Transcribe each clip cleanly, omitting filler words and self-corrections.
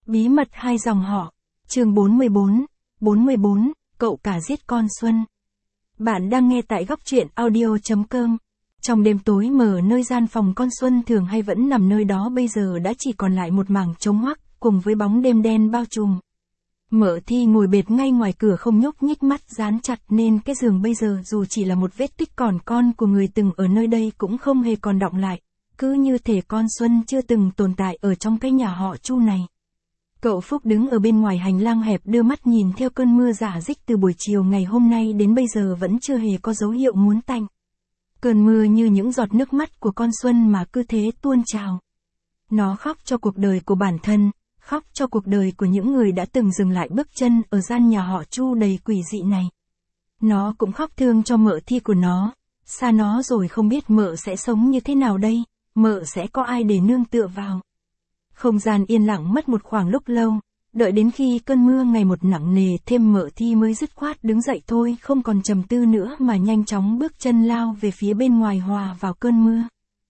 Bí mật hai dòng họ. Chương 44, cậu cả giết con Xuân. Bạn đang nghe tại góc truyện audio.com. Trong đêm tối mờ nơi gian phòng con Xuân thường hay vẫn nằm nơi đó bây giờ đã chỉ còn lại một mảng trống hoắc, cùng với bóng đêm đen bao trùm. Mợ Thi ngồi bệt ngay ngoài cửa không nhúc nhích, mắt dán chặt nên cái giường bây giờ dù chỉ là một vết tích còn con của người từng ở nơi đây cũng không hề còn đọng lại, cứ như thể con Xuân chưa từng tồn tại ở trong cái nhà họ Chu này. Cậu Phúc đứng ở bên ngoài hành lang hẹp đưa mắt nhìn theo cơn mưa rả rích từ buổi chiều ngày hôm nay đến bây giờ vẫn chưa hề có dấu hiệu muốn tạnh. Cơn mưa như những giọt nước mắt của con Xuân mà cứ thế tuôn trào. Nó khóc cho cuộc đời của bản thân, khóc cho cuộc đời của những người đã từng dừng lại bước chân ở gian nhà họ Chu đầy quỷ dị này. Nó cũng khóc thương cho mợ Thi của nó, xa nó rồi không biết mợ sẽ sống như thế nào đây, mợ sẽ có ai để nương tựa vào. Không gian yên lặng mất một khoảng lúc lâu, đợi đến khi cơn mưa ngày một nặng nề thêm mợ Thi mới dứt khoát đứng dậy thôi, không còn trầm tư nữa mà nhanh chóng bước chân lao về phía bên ngoài hòa vào cơn mưa.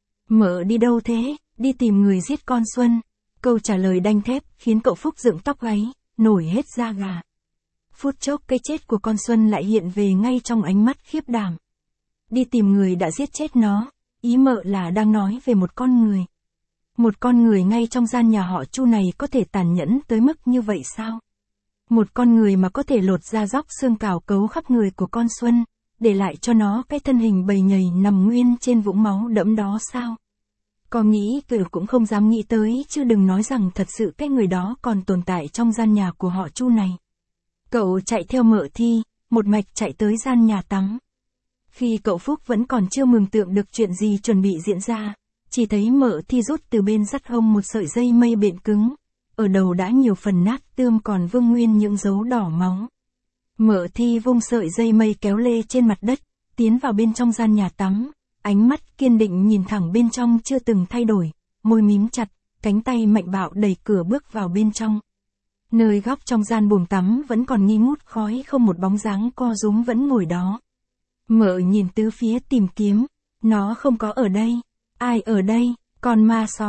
Mợ đi đâu thế? Đi tìm người giết con Xuân. Câu trả lời đanh thép khiến cậu Phúc dựng tóc gáy, nổi hết da gà. Phút chốc cái chết của con Xuân lại hiện về ngay trong ánh mắt khiếp đảm. Đi tìm người đã giết chết nó, ý mợ là đang nói về một con người. Một con người ngay trong gian nhà họ Chu này có thể tàn nhẫn tới mức như vậy sao? Một con người mà có thể lột da róc xương cào cấu khắp người của con Xuân, để lại cho nó cái thân hình bầy nhầy nằm nguyên trên vũng máu đẫm đó sao? Có nghĩ cậu cũng không dám nghĩ tới, chứ đừng nói rằng thật sự cái người đó còn tồn tại trong gian nhà của họ Chu này. Cậu chạy theo mợ Thi, một mạch chạy tới gian nhà tắm. Khi cậu Phúc vẫn còn chưa mường tượng được chuyện gì chuẩn bị diễn ra, chỉ thấy mợ Thi rút từ bên dắt hông một sợi dây mây bện cứng, ở đầu đã nhiều phần nát tươm còn vương nguyên những dấu đỏ máu. Mợ Thi vung sợi dây mây kéo lê trên mặt đất, tiến vào bên trong gian nhà tắm, ánh mắt kiên định nhìn thẳng bên trong chưa từng thay đổi, môi mím chặt, cánh tay mạnh bạo đẩy cửa bước vào bên trong. Nơi góc trong gian buồng tắm vẫn còn nghi ngút khói, không một bóng dáng co rúm vẫn ngồi đó. Mợ nhìn tứ phía tìm kiếm, nó không có ở đây. Ai ở đây? Con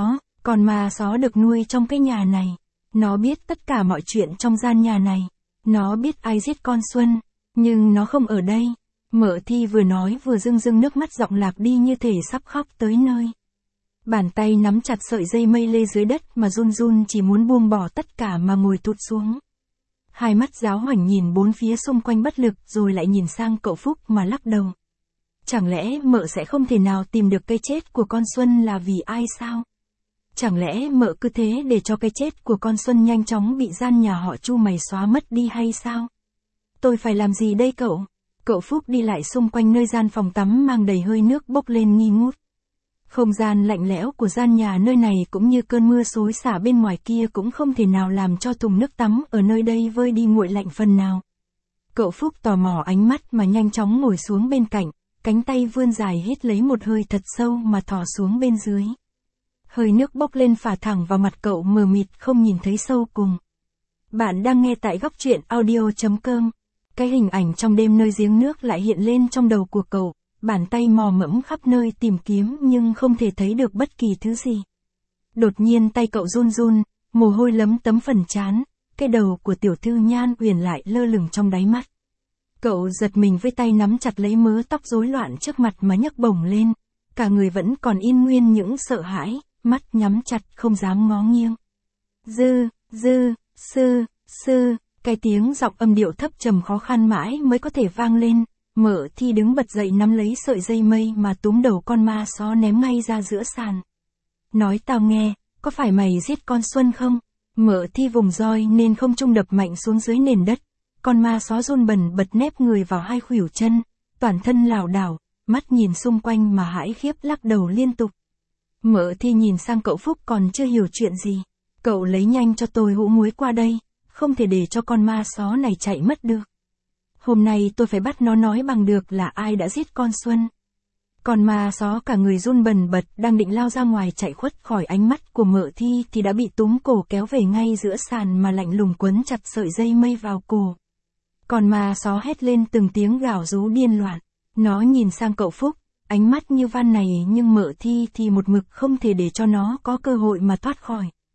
ma só được nuôi trong cái nhà này. Nó biết tất cả mọi chuyện trong gian nhà này. Nó biết ai giết con Xuân, nhưng nó không ở đây. Mợ Thi vừa nói vừa rưng nước mắt, giọng lạc đi như thể sắp khóc tới nơi. Bàn tay nắm chặt sợi dây mây lê dưới đất mà run run, chỉ muốn buông bỏ tất cả mà ngồi tụt xuống. Hai mắt giáo hoảnh nhìn bốn phía xung quanh bất lực rồi lại nhìn sang cậu Phúc mà lắc đầu. Chẳng lẽ mợ sẽ không thể nào tìm được cái chết của con Xuân là vì ai sao? Chẳng lẽ mợ cứ thế để cho cái chết của con Xuân nhanh chóng bị gian nhà họ Chu mày xóa mất đi hay sao? Tôi phải làm gì đây cậu? Cậu Phúc đi lại xung quanh nơi gian phòng tắm mang đầy hơi nước bốc lên nghi ngút. Không gian lạnh lẽo của gian nhà nơi này cũng như cơn mưa xối xả bên ngoài kia cũng không thể nào làm cho thùng nước tắm ở nơi đây vơi đi nguội lạnh phần nào. Cậu Phúc tò mò ánh mắt mà nhanh chóng ngồi xuống bên cạnh, cánh tay vươn dài hít lấy một hơi thật sâu mà thò xuống bên dưới. Hơi nước bốc lên phả thẳng vào mặt cậu, mờ mịt không nhìn thấy sâu cùng. Bạn đang nghe tại góc truyện audio.com. Cái hình ảnh trong đêm nơi giếng nước lại hiện lên trong đầu của cậu, bàn tay mò mẫm khắp nơi tìm kiếm nhưng không thể thấy được bất kỳ thứ gì. Đột nhiên tay cậu run run, mồ hôi lấm tấm phần trán, cái đầu của tiểu thư Nhan Uyển lại lơ lửng trong đáy mắt. Cậu giật mình với tay nắm chặt lấy mớ tóc rối loạn trước mặt mà nhấc bổng lên, cả người vẫn còn in nguyên những sợ hãi, mắt nhắm chặt không dám ngó nghiêng. Sư, cái tiếng giọng âm điệu thấp trầm khó khăn mãi mới có thể vang lên. Mợ Thi đứng bật dậy nắm lấy sợi dây mây mà túm đầu con ma só ném ngay ra giữa sàn. Nói tao nghe, có phải mày giết con Xuân không? Mợ Thi vùng roi nên không trung đập mạnh xuống dưới nền đất. Con ma só run bần bật nép người vào hai khuỷu chân, toàn thân lảo đảo, mắt nhìn xung quanh mà hãi khiếp lắc đầu liên tục. Mợ Thi nhìn sang cậu Phúc còn chưa hiểu chuyện gì. Cậu lấy nhanh cho tôi hũ muối qua đây, không thể để cho con ma só này chạy mất được. Hôm nay tôi phải bắt nó nói bằng được là ai đã giết con Xuân. Con ma só cả người run bần bật đang định lao ra ngoài chạy khuất khỏi ánh mắt của mợ Thi thì đã bị túm cổ kéo về ngay giữa sàn mà lạnh lùng quấn chặt sợi dây mây vào cổ. Con ma só hét lên từng tiếng gào rú điên loạn. Nó nhìn sang cậu Phúc, ánh mắt như van này, nhưng mợ Thi thì một mực không thể để cho nó có cơ hội mà thoát khỏi.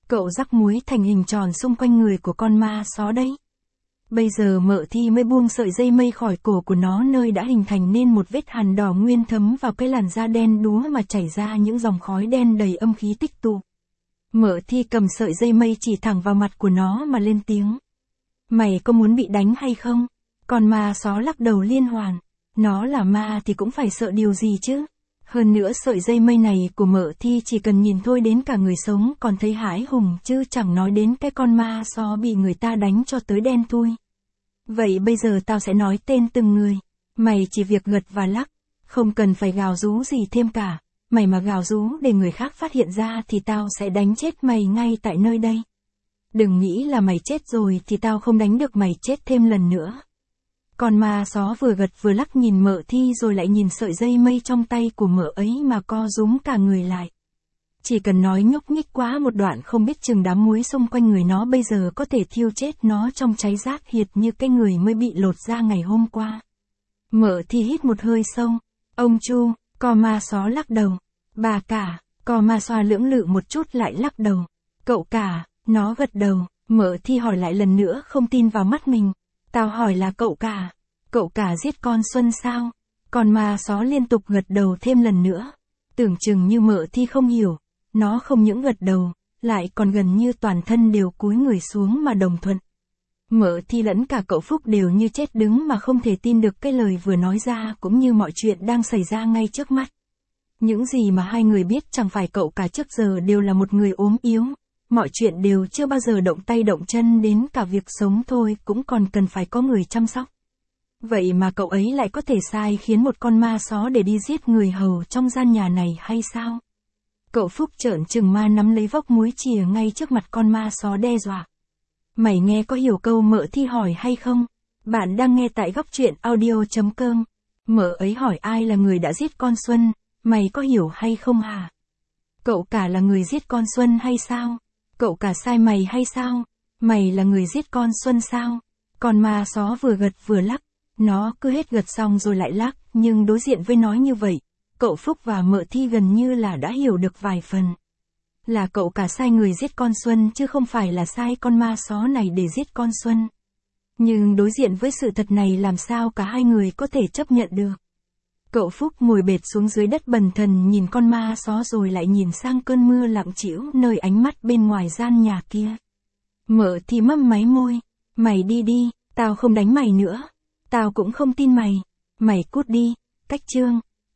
Cậu rắc muối thành hình tròn xung quanh người của con ma só đấy. Bây giờ Mợ Thi mới buông sợi dây mây khỏi cổ của nó, nơi đã hình thành nên một vết hằn đỏ nguyên thấm vào cái làn da đen đúa mà chảy ra những dòng khói đen đầy âm khí tích tụ. Mợ Thi cầm sợi dây mây chỉ thẳng vào mặt của nó mà lên tiếng. Mày có muốn bị đánh hay không? Con ma só lắc đầu liên hoàn. Nó là ma thì cũng phải sợ điều gì chứ? Hơn nữa sợi dây mây này của Mợ Thi chỉ cần nhìn thôi đến cả người sống còn thấy hãi hùng, chứ chẳng nói đến cái con ma só bị người ta đánh cho tới đen thui. Vậy bây giờ tao sẽ nói tên từng người. Mày chỉ việc gật và lắc, không cần phải gào rú gì thêm cả. Mày mà gào rú để người khác phát hiện ra thì tao sẽ đánh chết mày ngay tại nơi đây. Đừng nghĩ là mày chết rồi thì tao không đánh được mày chết thêm lần nữa. Con ma só vừa gật vừa lắc nhìn Mợ Thi rồi lại nhìn sợi dây mây trong tay của Mợ ấy mà co rúm cả người lại. Chỉ cần nói nhúc nhích quá một đoạn không biết chừng đám muối xung quanh người nó bây giờ có thể thiêu chết nó trong cháy rát hiệt như cái người mới bị lột da ngày hôm qua. Mợ Thi hít một hơi sâu. Ông Chu, con ma só lắc đầu. Bà cả, con ma xoa lưỡng lự một chút lại lắc đầu. Cậu cả, nó gật đầu. Mợ Thi hỏi lại lần nữa không tin vào mắt mình. Tao hỏi là cậu cả giết con Xuân sao? Con ma só liên tục gật đầu thêm lần nữa. Tưởng chừng như Mợ Thi không hiểu. Nó không những gật đầu, lại còn gần như toàn thân đều cúi người xuống mà đồng thuận. Mợ Thi lẫn cả cậu Phúc đều như chết đứng mà không thể tin được cái lời vừa nói ra cũng như mọi chuyện đang xảy ra ngay trước mắt. Những gì mà hai người biết chẳng phải cậu cả trước giờ đều là một người ốm yếu. Mọi chuyện đều chưa bao giờ động tay động chân, đến cả việc sống thôi cũng còn cần phải có người chăm sóc. Vậy mà cậu ấy lại có thể sai khiến một con ma só để đi giết người hầu trong gian nhà này hay sao? Cậu Phúc trợn trừng ma nắm lấy vốc muối chìa ngay trước mặt con ma só đe dọa. Mày nghe có hiểu câu Mợ Thi hỏi hay không? Bạn đang nghe tại góc truyện audio.com. Mợ ấy hỏi ai là người đã giết con Xuân, mày có hiểu hay không hả? Cậu cả là người giết con Xuân hay sao? Cậu cả sai mày hay sao? Mày là người giết con Xuân sao? Con ma só vừa gật vừa lắc. Nó cứ hết gật xong rồi lại lắc, nhưng đối diện với nó như vậy, cậu Phúc và Mợ Thi gần như là đã hiểu được vài phần. Là cậu cả sai người giết con Xuân chứ không phải là sai con ma só này để giết con Xuân. Nhưng đối diện với sự thật này làm sao cả hai người có thể chấp nhận được. Cậu Phúc ngồi bệt xuống dưới đất bần thần nhìn con ma só rồi lại nhìn sang cơn mưa lặng trĩu nơi ánh mắt bên ngoài gian nhà kia. Mợ Thi mấp máy môi. Mày đi đi, tao không đánh mày nữa. Tao cũng không tin mày. Mày cút đi. Cách chương.